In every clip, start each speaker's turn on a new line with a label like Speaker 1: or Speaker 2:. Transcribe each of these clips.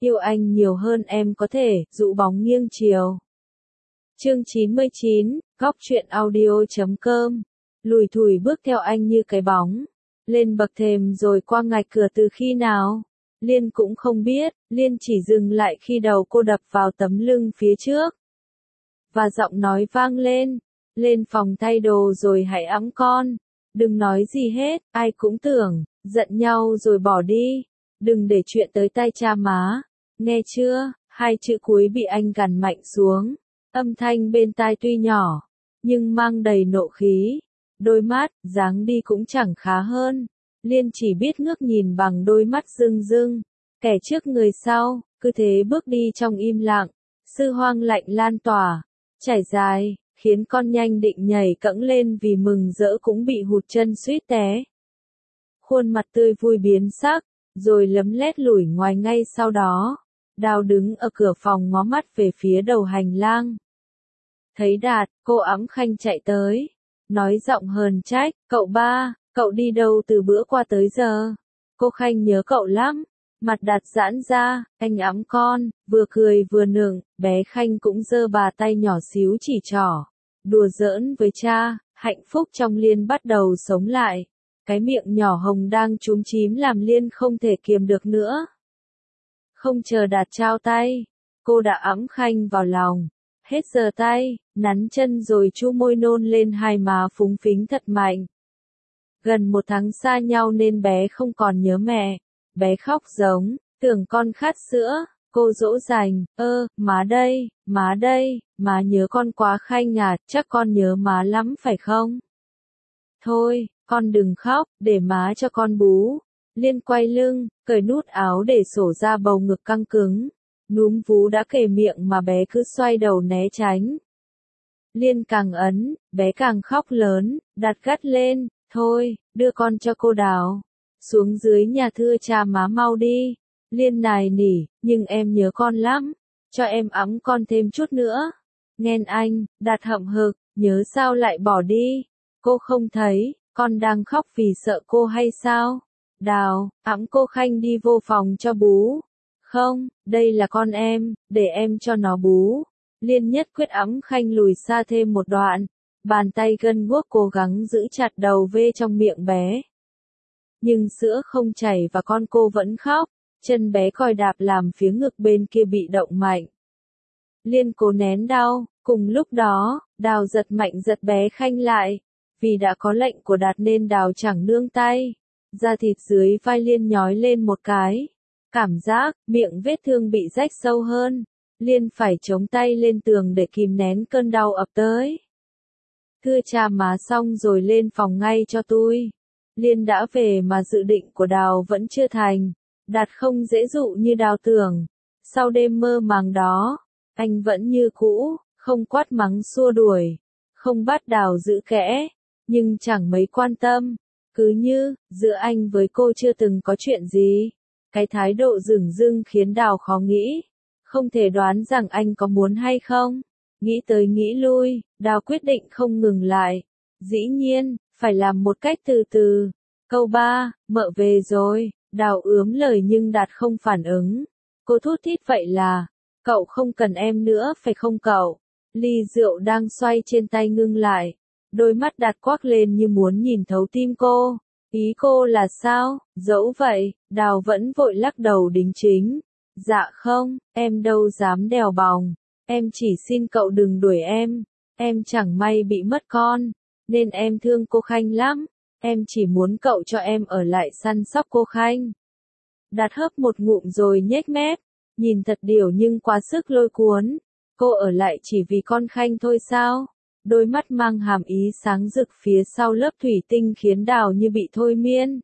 Speaker 1: Yêu anh nhiều hơn em có thể, dụ bóng nghiêng chiều. Chương 99, góc truyện audio.com. Lùi thủi bước theo anh như cái bóng. Lên bậc thềm rồi qua ngạch cửa từ khi nào? Liên cũng không biết, Liên chỉ dừng lại khi đầu cô đập vào tấm lưng phía trước. Và giọng nói vang lên, lên phòng thay đồ rồi hãy ẵm con. Đừng nói gì hết, ai cũng tưởng, giận nhau rồi bỏ đi. Đừng để chuyện tới tai cha má. Nghe chưa? Hai chữ cuối bị anh gằn mạnh xuống. Âm thanh bên tai tuy nhỏ, nhưng mang đầy nộ khí. Đôi mắt, dáng đi cũng chẳng khá hơn. Liên chỉ biết ngước nhìn bằng đôi mắt rưng rưng. Kẻ trước người sau, cứ thế bước đi trong im lặng. Sư hoang lạnh lan tỏa, trải dài, khiến con nhanh định nhảy cẫng lên vì mừng rỡ cũng bị hụt chân suýt té. Khuôn mặt tươi vui biến sắc, rồi lấm lét lủi ngoài ngay sau đó. Đào đứng ở cửa phòng ngó mắt về phía đầu hành lang. Thấy Đạt, cô ẵm khanh chạy tới. Nói giọng hờn trách, cậu ba, cậu đi đâu từ bữa qua tới giờ? Cô khanh nhớ cậu lắm. Mặt Đạt giãn ra, anh ẵm con, vừa cười vừa nựng, bé khanh cũng giơ bà tay nhỏ xíu chỉ trỏ. Đùa giỡn với cha, hạnh phúc trong Liên bắt đầu sống lại. Cái miệng nhỏ hồng đang chúm chím làm Liên không thể kiềm được nữa. Không chờ Đạt trao tay, cô đã ẵm khanh vào lòng. Hết giờ tay, nắn chân rồi chu môi nôn lên hai má phúng phính thật mạnh. Gần 1 tháng xa nhau nên bé không còn nhớ mẹ. Bé khóc giống, tưởng con khát sữa. Cô dỗ dành, má đây, má nhớ con quá khanh à, chắc con nhớ má lắm phải không? Thôi, con đừng khóc, để má cho con bú. Liên quay lưng, cởi nút áo để sổ ra bầu ngực căng cứng. Núm vú đã kề miệng mà bé cứ xoay đầu né tránh. Liên càng ấn, bé càng khóc lớn, đặt gắt lên, thôi, đưa con cho cô Đào. Xuống dưới nhà thưa cha má mau đi. Liên nài nỉ, nhưng em nhớ con lắm. Cho em ẵm con thêm chút nữa. Nghen anh, Đạt hậm hực, nhớ sao lại bỏ đi. Cô không thấy, con đang khóc vì sợ cô hay sao? Đào, ẵm cô khanh đi vô phòng cho bú. Không, đây là con em, để em cho nó bú. Liên nhất quyết ẵm khanh lùi xa thêm một đoạn. Bàn tay gân guốc cố gắng giữ chặt đầu vê trong miệng bé. Nhưng sữa không chảy và con cô vẫn khóc. Chân bé còi đạp làm phía ngực bên kia bị động mạnh. Liên cố nén đau, cùng lúc đó, Đào giật mạnh giật bé khanh lại. Vì đã có lệnh của Đạt nên Đào chẳng nương tay. Da thịt dưới vai Liên nhói lên một cái. Cảm giác, miệng vết thương bị rách sâu hơn. Liên phải chống tay lên tường để kìm nén cơn đau ập tới. Thưa cha má xong rồi lên phòng ngay cho tôi. Liên đã về mà dự định của Đào vẫn chưa thành. Đạt không dễ dụ như Đào tưởng. Sau đêm mơ màng đó, anh vẫn như cũ, không quát mắng xua đuổi, không bắt Đào giữ kẽ, nhưng chẳng mấy quan tâm. Cứ như, giữa anh với cô chưa từng có chuyện gì. Cái thái độ dửng dưng khiến Đào khó nghĩ. Không thể đoán rằng anh có muốn hay không. Nghĩ tới nghĩ lui, Đào quyết định không ngừng lại. Dĩ nhiên, phải làm một cách từ từ. Câu 3, mợ về rồi. Đào ướm lời nhưng Đạt không phản ứng. Cô thút thít vậy là, cậu không cần em nữa phải không cậu? Ly rượu đang xoay trên tay ngưng lại. Đôi mắt Đạt quắc lên như muốn nhìn thấu tim cô. Ý cô là sao? Dẫu vậy, Đào vẫn vội lắc đầu đính chính. Dạ không, em đâu dám đèo bòng. Em chỉ xin cậu đừng đuổi em. Em chẳng may bị mất con. Nên em thương cô Khanh lắm. Em chỉ muốn cậu cho em ở lại săn sóc cô Khanh. Đạt hớp một ngụm rồi nhếch mép. Nhìn thật điểu nhưng quá sức lôi cuốn. Cô ở lại chỉ vì con Khanh thôi sao? Đôi mắt mang hàm ý sáng rực phía sau lớp thủy tinh khiến Đào như bị thôi miên.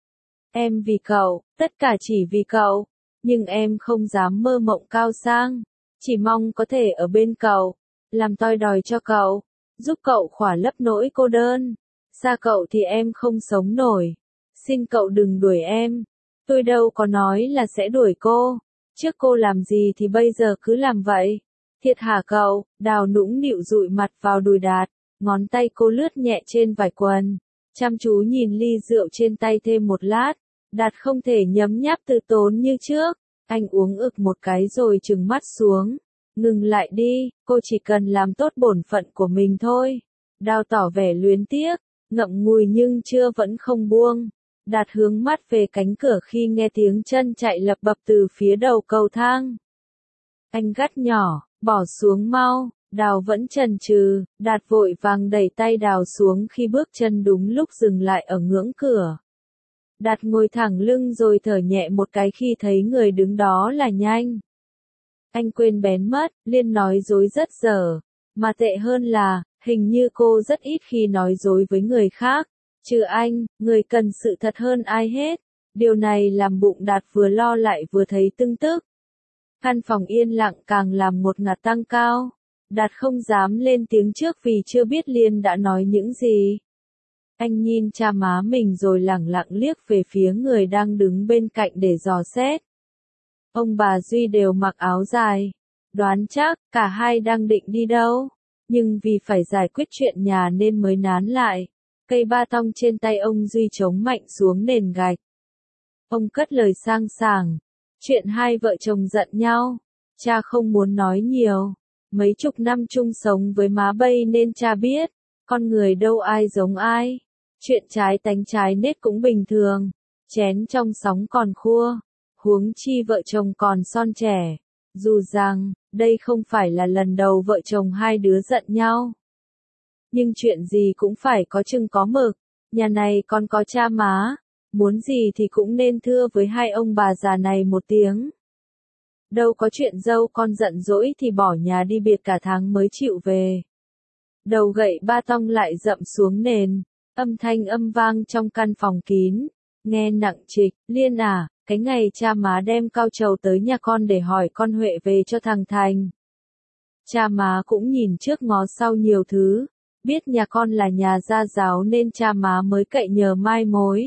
Speaker 1: Em vì cậu, tất cả chỉ vì cậu. Nhưng em không dám mơ mộng cao sang. Chỉ mong có thể ở bên cậu. Làm toi đòi cho cậu. Giúp cậu khỏa lấp nỗi cô đơn. Xa cậu thì em không sống nổi. Xin cậu đừng đuổi em. Tôi đâu có nói là sẽ đuổi cô. Trước cô làm gì thì bây giờ cứ làm vậy. Thiệt hả cậu? Đào nũng nịu dụi mặt vào đùi Đạt. Ngón tay cô lướt nhẹ trên vải quần. Chăm chú nhìn ly rượu trên tay thêm một lát. Đạt không thể nhấm nháp từ tốn như trước. Anh uống ực một cái rồi trừng mắt xuống. Ngừng lại đi, cô chỉ cần làm tốt bổn phận của mình thôi. Đào tỏ vẻ luyến tiếc, ngậm ngùi nhưng chưa vẫn không buông. Đạt hướng mắt về cánh cửa khi nghe tiếng chân chạy lập bập từ phía đầu cầu thang. Anh gắt nhỏ, bỏ xuống mau. Đào vẫn chần chừ, Đạt vội vàng đẩy tay Đào xuống khi bước chân đúng lúc dừng lại ở ngưỡng cửa. Đạt ngồi thẳng lưng rồi thở nhẹ một cái khi thấy người đứng đó là Nhanh. Anh quên bén mất, Liên nói dối rất dở, mà tệ hơn là, hình như cô rất ít khi nói dối với người khác, trừ anh, người cần sự thật hơn ai hết. Điều này làm bụng Đạt vừa lo lại vừa thấy tưng tức. Căn phòng yên lặng càng làm ngột ngạt tăng cao. Đạt không dám lên tiếng trước vì chưa biết Liên đã nói những gì. Anh nhìn cha má mình rồi lẳng lặng liếc về phía người đang đứng bên cạnh để dò xét. Ông bà Duy đều mặc áo dài. Đoán chắc, cả hai đang định đi đâu. Nhưng vì phải giải quyết chuyện nhà nên mới nán lại. Cây ba tong trên tay ông Duy chống mạnh xuống nền gạch. Ông cất lời sang sảng. Chuyện hai vợ chồng giận nhau. Cha không muốn nói nhiều. Mấy chục năm chung sống với má Bây nên cha biết. Con người đâu ai giống ai. Chuyện trái tánh trái nết cũng bình thường. Chén trong sóng còn khua. Huống chi vợ chồng còn son trẻ. Dù rằng, đây không phải là lần đầu vợ chồng hai đứa giận nhau. Nhưng chuyện gì cũng phải có chừng có mực. Nhà này còn có cha má. Muốn gì thì cũng nên thưa với hai ông bà già này một tiếng. Đâu có chuyện dâu con giận dỗi thì bỏ nhà đi biệt cả tháng mới chịu về. Đầu gậy ba tong lại dậm xuống nền. Âm thanh âm vang trong căn phòng kín. Nghe nặng trịch, Liên à, cái ngày cha má đem cao trầu tới nhà con để hỏi con Huệ về cho thằng Thành. Cha má cũng nhìn trước ngó sau nhiều thứ. Biết nhà con là nhà gia giáo nên cha má mới cậy nhờ mai mối.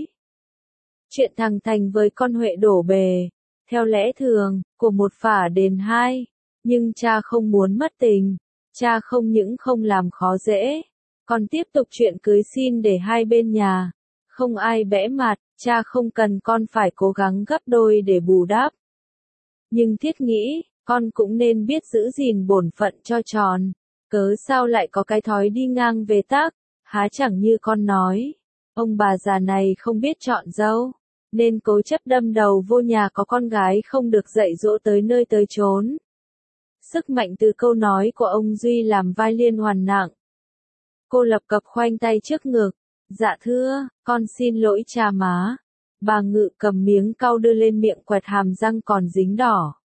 Speaker 1: Chuyện thằng Thành với con Huệ đổ bề. Theo lẽ thường, của một phả đền hai. Nhưng cha không muốn mất tình. Cha không những không làm khó dễ. Còn tiếp tục chuyện cưới xin để hai bên nhà. Không ai bẽ mặt, cha không cần con phải cố gắng gấp đôi để bù đắp. Nhưng thiết nghĩ, con cũng nên biết giữ gìn bổn phận cho tròn. Cớ sao lại có cái thói đi ngang về tắc, há chẳng như con nói. Ông bà già này không biết chọn dâu. Nên cố chấp đâm đầu vô nhà có con gái không được dạy dỗ tới nơi tới chốn. Sức mạnh từ câu nói của ông Duy làm vai Liên hoàn nặng. Cô lập cập khoanh tay trước ngực. Dạ thưa, con xin lỗi cha má. Bà Ngự cầm miếng cau đưa lên miệng quẹt hàm răng còn dính đỏ.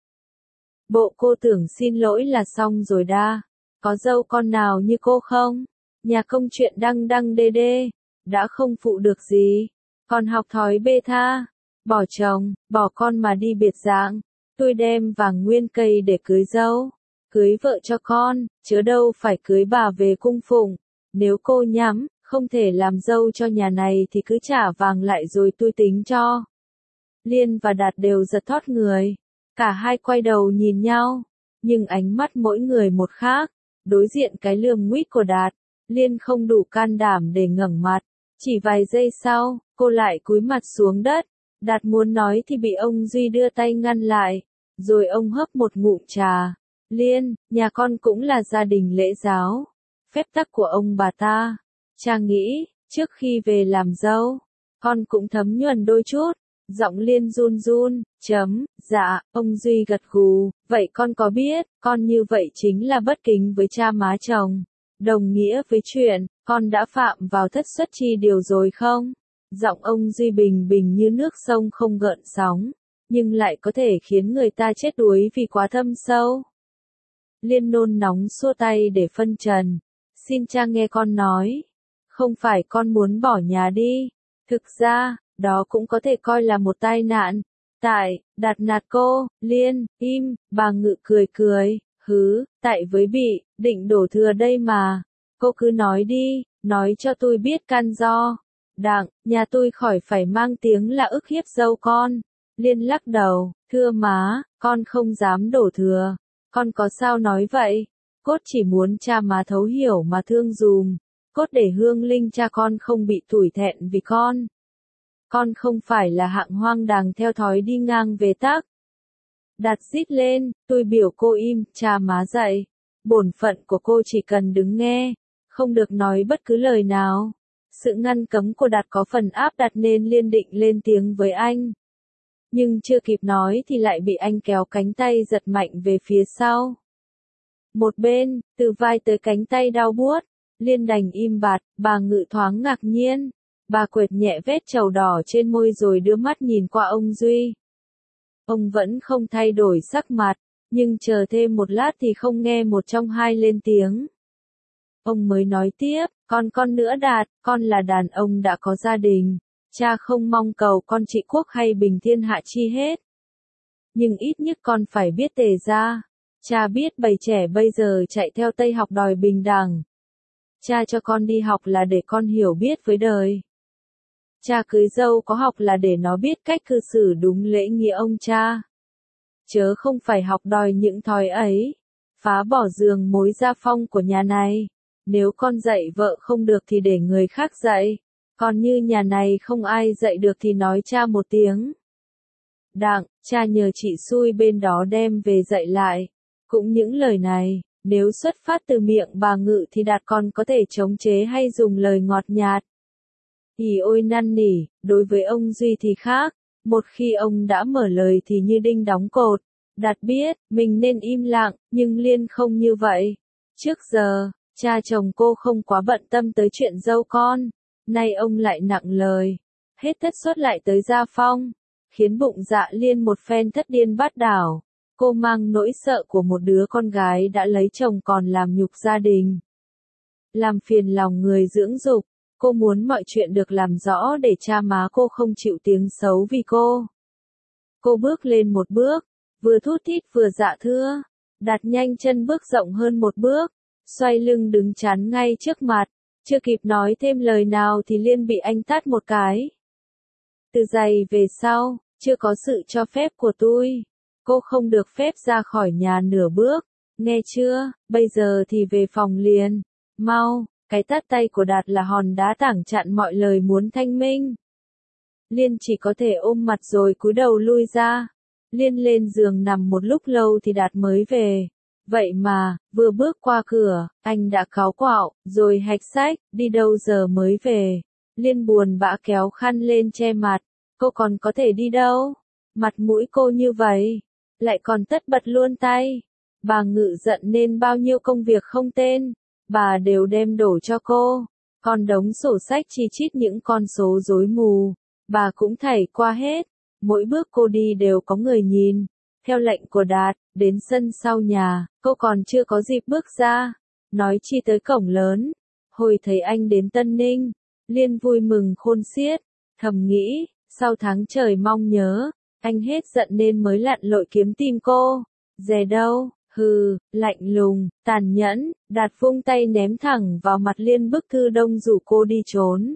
Speaker 1: Bộ cô tưởng xin lỗi là xong rồi đa. Có dâu con nào như cô không? Nhà công chuyện đăng đăng đê đê. Đã không phụ được gì. Còn học thói bê tha. Bỏ chồng, bỏ con mà đi biệt dạng. Tôi đem vàng nguyên cây để cưới dâu. Cưới vợ cho con, chớ đâu phải cưới bà về cung phụng. Nếu cô nhắm, không thể làm dâu cho nhà này thì cứ trả vàng lại rồi tôi tính cho. Liên và Đạt đều giật thót người. Cả hai quay đầu nhìn nhau. Nhưng ánh mắt mỗi người một khác. Đối diện cái lườm nguýt của Đạt, Liên không đủ can đảm để ngẩng mặt. Chỉ vài giây sau, cô lại cúi mặt xuống đất. Đạt muốn nói thì bị ông Duy đưa tay ngăn lại. Rồi ông hấp một ngụm trà. Liên, nhà con cũng là gia đình lễ giáo. Phép tắc của ông bà ta. Cha nghĩ, trước khi về làm dâu, con cũng thấm nhuần đôi chút. Giọng Liên run run, dạ, ông Duy gật gù, vậy con có biết, con như vậy chính là bất kính với cha má chồng. Đồng nghĩa với chuyện, con đã phạm vào thất suất chi điều rồi không? Giọng ông Duy bình bình như nước sông không gợn sóng, nhưng lại có thể khiến người ta chết đuối vì quá thâm sâu. Liên nôn nóng xua tay để phân trần. Xin cha nghe con nói. Không phải con muốn bỏ nhà đi. Thực ra, đó cũng có thể coi là một tai nạn. Đạt nạt cô, Liên, im, bà Ngự cười cười, tại với bị, định đổ thừa đây mà. Cô cứ nói đi, nói cho tôi biết căn do. Đặng, nhà tôi khỏi phải mang tiếng là ức hiếp dâu con. Liên lắc đầu, thưa má, con không dám đổ thừa. Con có sao nói vậy? Cốt chỉ muốn cha má thấu hiểu mà thương dùm. Cốt để hương linh cha con không bị tủi thẹn vì con. Con không phải là hạng hoang đàng theo thói đi ngang về tắc. Đạt rít lên, tôi biểu cô im, cha má dậy. Bổn phận của cô chỉ cần đứng nghe, không được nói bất cứ lời nào. Sự ngăn cấm của Đạt có phần áp đặt nên Liên định lên tiếng với anh. Nhưng chưa kịp nói thì lại bị anh kéo cánh tay giật mạnh về phía sau. Một bên, từ vai tới cánh tay đau buốt, Liên đành im bặt, bà Ngự thoáng ngạc nhiên. Bà quệt nhẹ vết trầu đỏ trên môi rồi đưa mắt nhìn qua ông Duy. Ông vẫn không thay đổi sắc mặt, nhưng chờ thêm một lát thì không nghe một trong hai lên tiếng. Ông mới nói tiếp, con nữa Đạt, con là đàn ông đã có gia đình. Cha không mong cầu con trị quốc hay bình thiên hạ chi hết. Nhưng ít nhất con phải biết tề ra. Cha biết bầy trẻ bây giờ chạy theo Tây học đòi bình đẳng. Cha cho con đi học là để con hiểu biết với đời. Cha cưới dâu có học là để nó biết cách cư xử đúng lễ nghĩa ông cha. Chớ không phải học đòi những thói ấy. Phá bỏ giường mối gia phong của nhà này. Nếu con dạy vợ không được thì để người khác dạy. Còn như nhà này không ai dạy được thì nói cha một tiếng. Đặng, cha nhờ chị xui bên đó đem về dạy lại. Cũng những lời này, nếu xuất phát từ miệng bà Ngự thì Đạt còn có thể chống chế hay dùng lời ngọt nhạt. Ỉ ôi năn nỉ, đối với ông Duy thì khác. Một khi ông đã mở lời thì như đinh đóng cột. Đạt biết, mình nên im lặng, nhưng Liên không như vậy. Trước giờ, cha chồng cô không quá bận tâm tới chuyện dâu con. Nay ông lại nặng lời. Hết thất suất lại tới gia phong. Khiến bụng dạ Liên một phen thất điên bát đảo. Cô mang nỗi sợ của một đứa con gái đã lấy chồng còn làm nhục gia đình. Làm phiền lòng người dưỡng dục. Cô muốn mọi chuyện được làm rõ để cha má cô không chịu tiếng xấu vì cô. Cô bước lên một bước. Vừa thút thít vừa dạ thưa. Đạt nhanh chân bước rộng hơn một bước. Xoay lưng đứng chắn ngay trước mặt. Chưa kịp nói thêm lời nào thì Liên bị anh tát một cái. Từ giày về sau, chưa có sự cho phép của tôi. Cô không được phép ra khỏi nhà nửa bước. Nghe chưa, bây giờ thì về phòng liền. Mau, cái tát tay của Đạt là hòn đá tảng chặn mọi lời muốn thanh minh. Liên chỉ có thể ôm mặt rồi cúi đầu lui ra. Liên lên giường nằm một lúc lâu thì Đạt mới về. Vậy mà, vừa bước qua cửa, anh đã cáu quạo, rồi hạch sách, đi đâu giờ mới về. Liên buồn bã kéo khăn lên che mặt, cô còn có thể đi đâu? Mặt mũi cô như vậy, lại còn tất bật luôn tay. Bà Ngự giận nên bao nhiêu công việc không tên, bà đều đem đổ cho cô. Còn đống sổ sách chi chít những con số rối mù, bà cũng thảy qua hết. Mỗi bước cô đi đều có người nhìn. Theo lệnh của Đạt, đến sân sau nhà, cô còn chưa có dịp bước ra. Nói chi tới cổng lớn. Hồi thấy anh đến Tân Ninh, Liên vui mừng khôn xiết. Thầm nghĩ, sau tháng trời mong nhớ, anh hết giận nên mới lặn lội kiếm tìm cô. Dè đâu, hừ, lạnh lùng, tàn nhẫn, Đạt vung tay ném thẳng vào mặt Liên bức thư đông rủ cô đi trốn.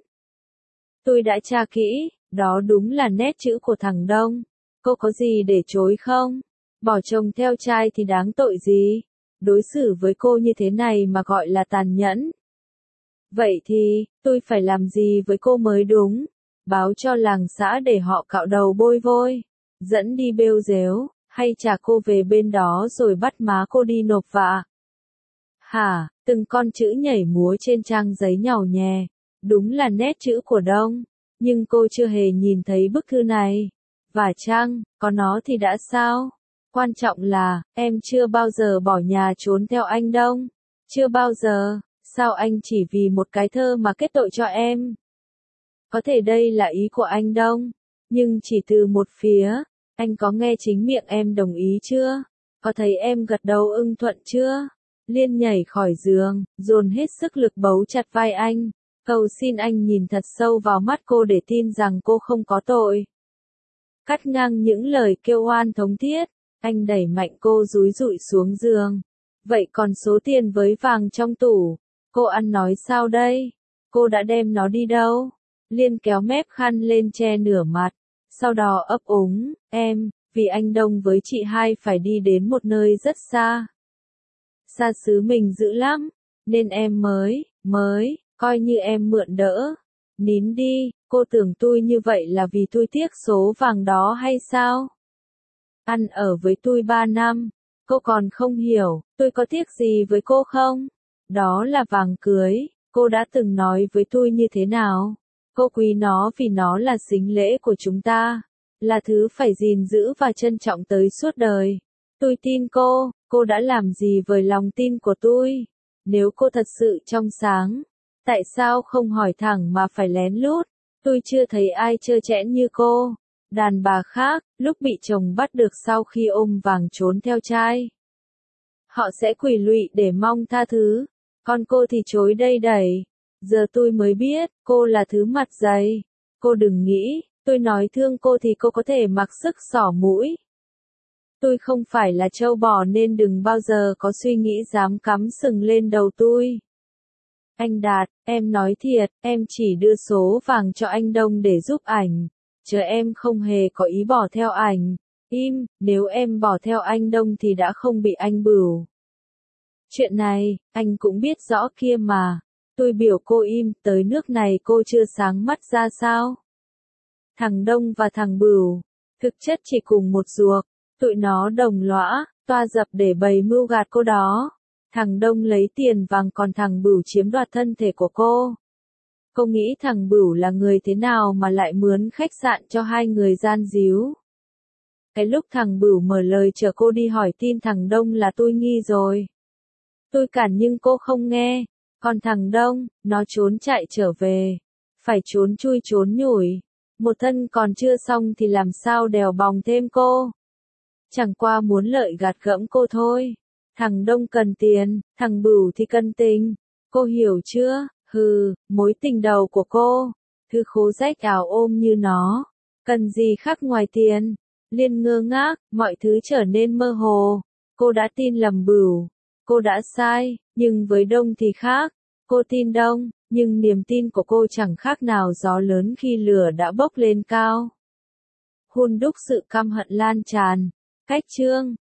Speaker 1: Tôi đã tra kỹ, đó đúng là nét chữ của thằng Đông. Cô có gì để chối không? Bỏ chồng theo trai thì đáng tội gì? Đối xử với cô như thế này mà gọi là tàn nhẫn. Vậy thì, tôi phải làm gì với cô mới đúng? Báo cho làng xã để họ cạo đầu bôi vôi. Dẫn đi bêu rếu, hay trả cô về bên đó rồi bắt má cô đi nộp vạ. Hả, từng con chữ nhảy múa trên trang giấy nhàu nhè. Đúng là nét chữ của Đông. Nhưng cô chưa hề nhìn thấy bức thư này. Và chăng, có nó thì đã sao? Quan trọng là, em chưa bao giờ bỏ nhà trốn theo anh Đông. Chưa bao giờ, sao anh chỉ vì một cái thơ mà kết tội cho em? Có thể đây là ý của anh Đông, nhưng chỉ từ một phía. Anh có nghe chính miệng em đồng ý chưa? Có thấy em gật đầu ưng thuận chưa? Liên nhảy khỏi giường, dồn hết sức lực bấu chặt vai anh. Cầu xin anh nhìn thật sâu vào mắt cô để tin rằng cô không có tội. Cắt ngang những lời kêu oan thống thiết, anh đẩy mạnh cô dúi dụi xuống giường. Vậy còn số tiền với vàng trong tủ, cô ăn nói sao đây? Cô đã đem nó đi đâu? Liên kéo mép khăn lên che nửa mặt, sau đó ấp úng, em, vì anh Đông với chị hai phải đi đến một nơi rất xa. Xa xứ mình dữ lắm, nên em mới, coi như em mượn đỡ. Nín đi, cô tưởng tôi như vậy là vì tôi tiếc số vàng đó hay sao? ăn ở với tôi 3 năm, cô còn không hiểu, tôi có tiếc gì với cô không? Đó là vàng cưới, cô đã từng nói với tôi như thế nào? Cô quý nó vì nó là sính lễ của chúng ta, là thứ phải gìn giữ và trân trọng tới suốt đời. Tôi tin cô đã làm gì với lòng tin của tôi? Nếu cô thật sự trong sáng, tại sao không hỏi thẳng mà phải lén lút? Tôi chưa thấy ai trơ trẽn như cô. Đàn bà khác, lúc bị chồng bắt được sau khi ôm vàng trốn theo trai, họ sẽ quỳ lụy để mong tha thứ. Còn cô thì chối đây đẩy. Giờ tôi mới biết, cô là thứ mặt dày. Cô đừng nghĩ, tôi nói thương cô thì cô có thể mặc sức xỏ mũi. Tôi không phải là trâu bò nên đừng bao giờ có suy nghĩ dám cắm sừng lên đầu tôi. Anh Đạt, em nói thiệt, em chỉ đưa số vàng cho anh Đông để giúp ảnh. Chứ em không hề có ý bỏ theo ảnh. Im, nếu em bỏ theo anh Đông thì đã không bị anh bửu. Chuyện này, anh cũng biết rõ kia mà. Tôi biểu cô im, tới nước này cô chưa sáng mắt ra sao? Thằng Đông và thằng Bửu, thực chất chỉ cùng một ruột, tụi nó đồng lõa, toa dập để bày mưu gạt cô đó. Thằng Đông lấy tiền vàng còn thằng Bửu chiếm đoạt thân thể của cô. Cô nghĩ thằng Bửu là người thế nào mà lại mướn khách sạn cho hai người gian díu? Cái lúc thằng Bửu mở lời chờ cô đi hỏi tin thằng Đông là tôi nghi rồi. Tôi cản nhưng cô không nghe. Còn thằng Đông, nó trốn chạy trở về. Phải trốn chui trốn nhủi. Một thân còn chưa xong thì làm sao đèo bòng thêm cô. Chẳng qua muốn lợi gạt gẫm cô thôi. Thằng Đông cần tiền, thằng Bửu thì cần tình. Cô hiểu chưa? Hừ, mối tình đầu của cô. Thứ khố rách áo ôm như nó. Cần gì khác ngoài tiền? Liên ngơ ngác, mọi thứ trở nên mơ hồ. Cô đã tin lầm Bửu. Cô đã sai, nhưng với Đông thì khác. Cô tin Đông, nhưng niềm tin của cô chẳng khác nào gió lớn khi lửa đã bốc lên cao. Hun đúc sự căm hận lan tràn. Cách chương